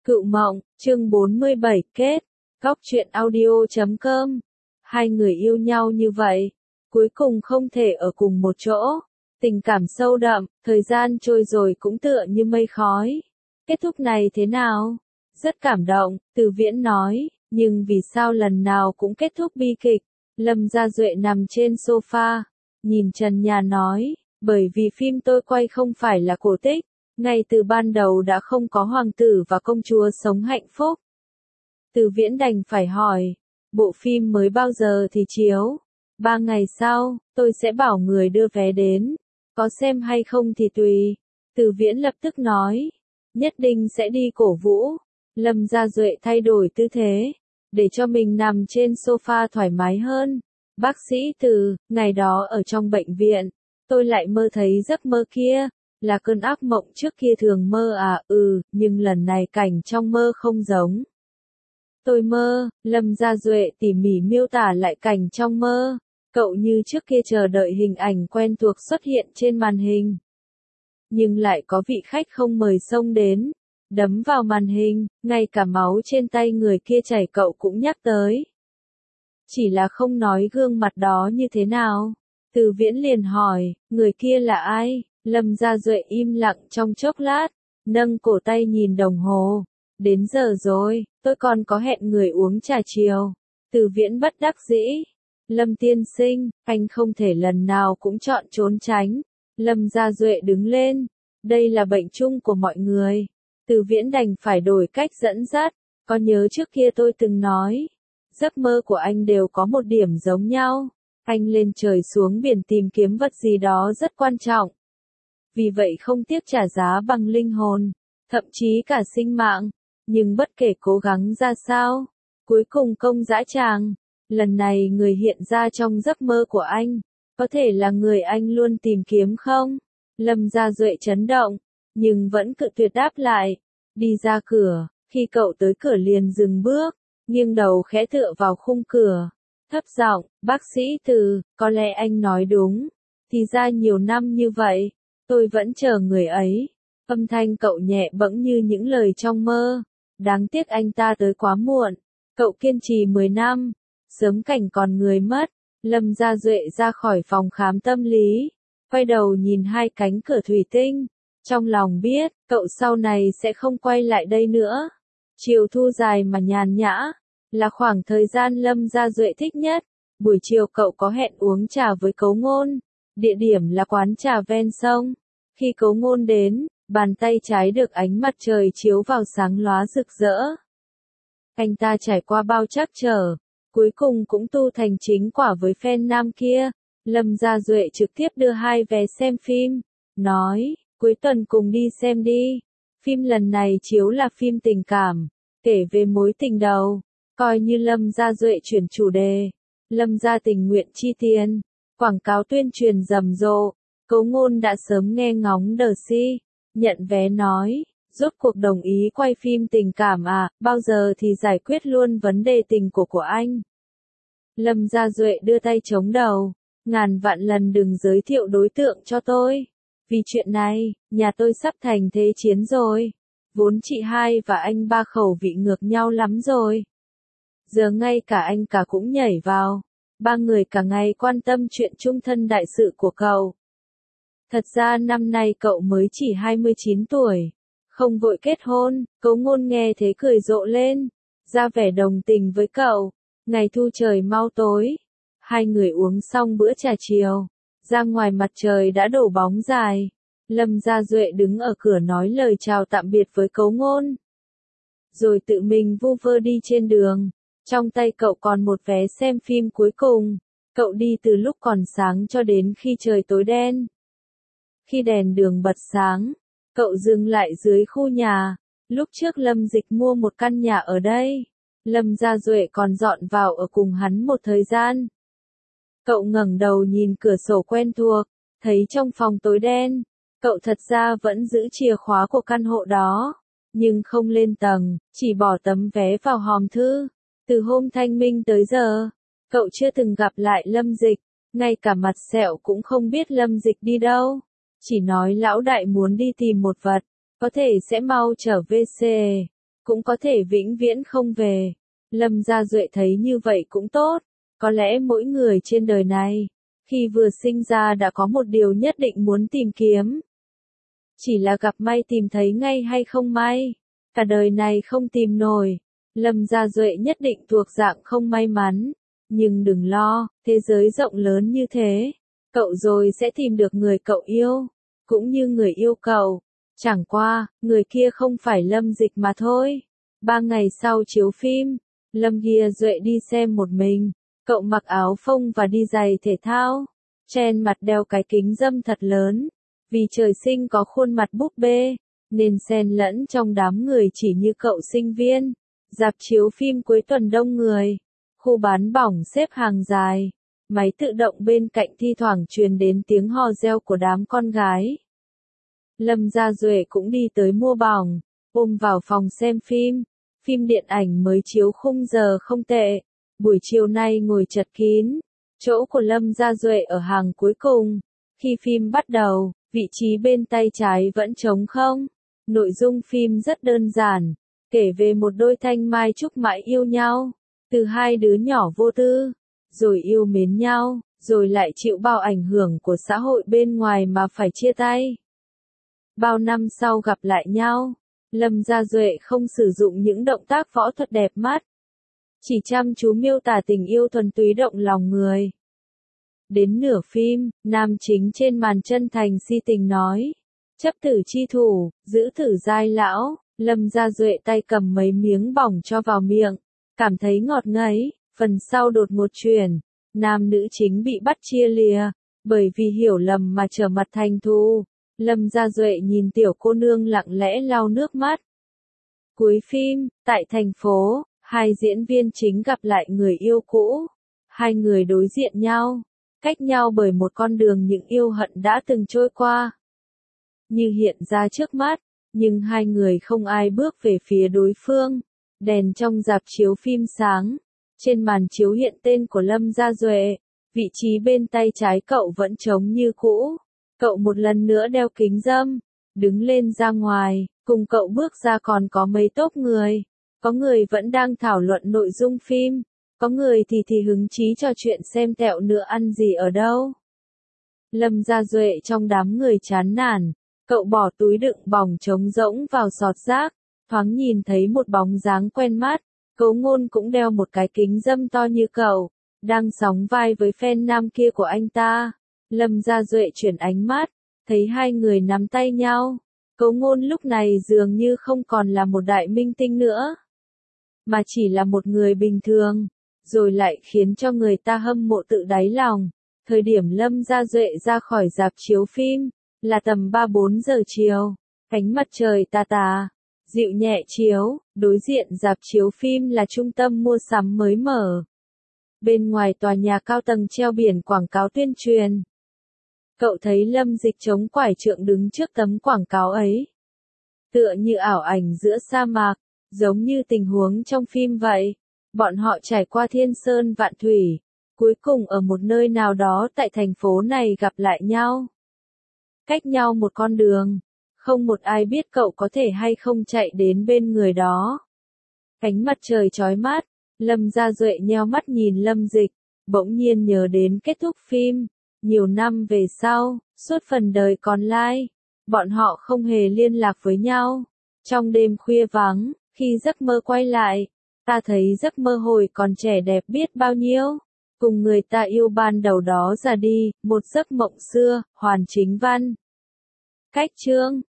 Cựu mộng, chương 47 kết. Góc truyện audio.com. Hai người yêu nhau như vậy, cuối cùng không thể ở cùng một chỗ. Tình cảm sâu đậm, thời gian trôi rồi cũng tựa như mây khói. Kết thúc này thế nào? Rất cảm động, Từ Viễn nói, nhưng vì sao lần nào cũng kết thúc bi kịch? Lâm Gia Duệ nằm trên sofa, nhìn trần nhà nói, bởi vì phim tôi quay không phải là cổ tích. Ngay từ ban đầu đã không có hoàng tử và công chúa sống hạnh phúc. Từ Viễn đành phải hỏi, bộ phim mới bao giờ thì chiếu? 3 ngày sau, tôi sẽ bảo người đưa vé đến. Có xem hay không thì tùy. Từ Viễn lập tức nói, nhất định sẽ đi cổ vũ. Lâm Gia Duệ thay đổi tư thế, để cho mình nằm trên sofa thoải mái hơn. Bác sĩ Từ, ngày đó ở trong bệnh viện, tôi lại mơ thấy giấc mơ kia. Là cơn ác mộng trước kia thường mơ à? Nhưng lần này cảnh trong mơ không giống. Tôi mơ, Lâm Gia Duệ tỉ mỉ miêu tả lại cảnh trong mơ. Cậu như trước kia chờ đợi hình ảnh quen thuộc xuất hiện trên màn hình. Nhưng lại có vị khách không mời xông đến, đấm vào màn hình, ngay cả máu trên tay người kia chảy cậu cũng nhắc tới. Chỉ là không nói gương mặt đó như thế nào. Từ Viễn liền hỏi, người kia là ai? Lâm Gia Duệ im lặng trong chốc lát, nâng cổ tay nhìn đồng hồ. Đến giờ rồi, tôi còn có hẹn người uống trà chiều. Từ Viễn bất đắc dĩ. Lâm tiên sinh, anh không thể lần nào cũng chọn trốn tránh. Lâm Gia Duệ đứng lên. Đây là bệnh chung của mọi người. Từ Viễn đành phải đổi cách dẫn dắt. Có nhớ trước kia tôi từng nói, giấc mơ của anh đều có một điểm giống nhau. Anh lên trời xuống biển tìm kiếm vật gì đó rất quan trọng. Vì vậy không tiếc trả giá bằng linh hồn, thậm chí cả sinh mạng. Nhưng bất kể cố gắng ra sao, cuối cùng công dã tràng. Lần này người hiện ra trong giấc mơ của anh, có thể là người anh luôn tìm kiếm không? Lâm Gia Duệ chấn động, nhưng vẫn cự tuyệt đáp lại. Đi ra cửa, khi cậu tới cửa liền dừng bước, nghiêng đầu khẽ tựa vào khung cửa. Thấp giọng, bác sĩ Từ, có lẽ anh nói đúng. Thì ra nhiều năm như vậy, tôi vẫn chờ người ấy. Âm thanh cậu nhẹ bẫng như những lời trong mơ. Đáng tiếc anh ta tới quá muộn. Cậu kiên trì 10 năm. Sớm cảnh còn người mất. Lâm Gia Duệ ra khỏi phòng khám tâm lý. Quay đầu nhìn hai cánh cửa thủy tinh. Trong lòng biết, cậu sau này sẽ không quay lại đây nữa. Chiều thu dài mà nhàn nhã, là khoảng thời gian Lâm Gia Duệ thích nhất. Buổi chiều cậu có hẹn uống trà với Cấu Ngôn. Địa điểm là quán trà ven sông. Khi Cấu Ngôn đến, bàn tay trái được ánh mặt trời chiếu vào sáng lóa rực rỡ. Anh ta trải qua bao trắc trở, cuối cùng cũng tu thành chính quả với fan nam kia. Lâm Gia Duệ trực tiếp đưa 2 vé xem phim, nói, cuối tuần cùng đi xem đi. Phim lần này chiếu là phim tình cảm, kể về mối tình đầu, coi như Lâm Gia Duệ chuyển chủ đề. Lâm Gia tình nguyện chi tiền, quảng cáo tuyên truyền rầm rộ. Cấu Ngôn đã sớm nghe ngóng đờ si, nhận vé nói, rốt cuộc đồng ý quay phim tình cảm à, bao giờ thì giải quyết luôn vấn đề tình của anh. Lâm Gia Duệ đưa tay chống đầu, ngàn vạn lần đừng giới thiệu đối tượng cho tôi. Vì chuyện này, nhà tôi sắp thành thế chiến rồi. Vốn chị hai và anh ba khẩu vị ngược nhau lắm rồi. Giờ ngay cả anh cả cũng nhảy vào. 3 người cả ngày quan tâm chuyện chung thân đại sự của cậu. Thật ra năm nay cậu mới chỉ 29 tuổi. Không vội kết hôn. Cấu Ngôn nghe thế cười rộ lên, ra vẻ đồng tình với cậu. Ngày thu trời mau tối. Hai người uống xong bữa trà chiều. Ra ngoài mặt trời đã đổ bóng dài. Lâm Gia Duệ đứng ở cửa nói lời chào tạm biệt với Cấu Ngôn. Rồi tự mình vu vơ đi trên đường. Trong tay cậu còn một vé xem phim cuối cùng. Cậu đi từ lúc còn sáng cho đến khi trời tối đen. Khi đèn đường bật sáng, cậu dừng lại dưới khu nhà. Lúc trước Lâm Dịch mua một căn nhà ở đây. Lâm Gia Duệ còn dọn vào ở cùng hắn một thời gian. Cậu ngẩng đầu nhìn cửa sổ quen thuộc, thấy trong phòng tối đen. Cậu thật ra vẫn giữ chìa khóa của căn hộ đó, nhưng không lên tầng, chỉ bỏ tấm vé vào hòm thư. Từ hôm thanh minh tới giờ, cậu chưa từng gặp lại Lâm Dịch, ngay cả mặt sẹo cũng không biết Lâm Dịch đi đâu. Chỉ nói lão đại muốn đi tìm một vật, có thể sẽ mau trở về. cũng có thể vĩnh viễn không về. Lâm Gia Duệ thấy như vậy cũng tốt, có lẽ mỗi người trên đời này, khi vừa sinh ra đã có một điều nhất định muốn tìm kiếm. Chỉ là gặp may tìm thấy ngay hay không may, cả đời này không tìm nổi. Lâm Gia Duệ nhất định thuộc dạng không may mắn, nhưng đừng lo, thế giới rộng lớn như thế, cậu rồi sẽ tìm được người cậu yêu, cũng như người yêu cậu. Chẳng qua, người kia không phải Lâm Dịch mà thôi. 3 ngày sau chiếu phim, Lâm Gia Duệ đi xem một mình, cậu mặc áo phông và đi giày thể thao, trên mặt đeo cái kính râm thật lớn, vì trời sinh có khuôn mặt búp bê, nên xen lẫn trong đám người chỉ như cậu sinh viên. Rạp chiếu phim cuối tuần đông người, khu bán bỏng xếp hàng dài, máy tự động bên cạnh thi thoảng truyền đến tiếng hò reo của đám con gái. Lâm Gia Duệ cũng đi tới mua bỏng, ôm vào phòng xem phim. Phim điện ảnh mới chiếu khung giờ không tệ, buổi chiều nay ngồi chật kín, chỗ của Lâm Gia Duệ ở hàng cuối cùng. Khi phim bắt đầu, vị trí bên tay trái vẫn trống không. Nội dung phim rất đơn giản, kể về một đôi thanh mai trúc mãi yêu nhau, từ hai đứa nhỏ vô tư, rồi yêu mến nhau, rồi lại chịu bao ảnh hưởng của xã hội bên ngoài mà phải chia tay. Bao năm sau gặp lại nhau, Lâm Gia Duệ không sử dụng những động tác võ thuật đẹp mắt, chỉ chăm chú miêu tả tình yêu thuần túy động lòng người. Đến nửa phim, nam chính trên màn chân thành si tình nói, chấp tử chi thủ, giữ tử giai lão. Lâm Gia Duệ tay cầm mấy miếng bỏng cho vào miệng, cảm thấy ngọt ngấy. Phần sau đột ngột chuyển, nam nữ chính bị bắt chia lìa, bởi vì hiểu lầm mà trở mặt thành thù. Lâm Gia Duệ nhìn tiểu cô nương lặng lẽ lau nước mắt. Cuối phim, tại thành phố, hai diễn viên chính gặp lại người yêu cũ. Hai người đối diện nhau, cách nhau bởi một con đường những yêu hận đã từng trôi qua. Như hiện ra trước mắt, nhưng hai người không ai bước về phía đối phương. Đèn trong rạp chiếu phim sáng, trên màn chiếu hiện tên của Lâm Gia Duệ, vị trí bên tay trái cậu vẫn trống như cũ. Cậu một lần nữa đeo kính râm, đứng lên ra ngoài, cùng cậu bước ra còn có mấy tốp người. Có người vẫn đang thảo luận nội dung phim, có người thì hứng chí trò chuyện xem tẹo nữa ăn gì ở đâu. Lâm Gia Duệ trong đám người chán nản, cậu bỏ túi đựng bỏng trống rỗng vào sọt rác, thoáng nhìn thấy một bóng dáng quen mắt. Cố Ngôn cũng đeo một cái kính râm to như cậu, đang sóng vai với fan nam kia của anh ta. Lâm Gia Duệ chuyển ánh mắt, thấy hai người nắm tay nhau. Cố Ngôn lúc này dường như không còn là một đại minh tinh nữa, mà chỉ là một người bình thường, rồi lại khiến cho người ta hâm mộ tự đáy lòng. Thời điểm Lâm Gia Duệ ra khỏi rạp chiếu phim, là tầm 3-4 giờ chiều, ánh mặt trời tà tà, dịu nhẹ chiếu, đối diện rạp chiếu phim là trung tâm mua sắm mới mở. Bên ngoài tòa nhà cao tầng treo biển quảng cáo tuyên truyền. Cậu thấy Lâm Dịch chống quải trượng đứng trước tấm quảng cáo ấy. Tựa như ảo ảnh giữa sa mạc, giống như tình huống trong phim vậy. Bọn họ trải qua thiên sơn vạn thủy, cuối cùng ở một nơi nào đó tại thành phố này gặp lại nhau. Cách nhau một con đường, không một ai biết cậu có thể hay không chạy đến bên người đó. Ánh mặt trời chói mắt, Lâm Gia Duệ nheo mắt nhìn Lâm Dịch, bỗng nhiên nhớ đến kết thúc phim. Nhiều năm về sau, suốt phần đời còn lại, bọn họ không hề liên lạc với nhau. Trong đêm khuya vắng, khi giấc mơ quay lại, ta thấy giấc mơ hồi còn trẻ đẹp biết bao nhiêu. Cùng người ta yêu ban đầu đó ra đi, một giấc mộng xưa, Hoàn Chính Văn. Cách chương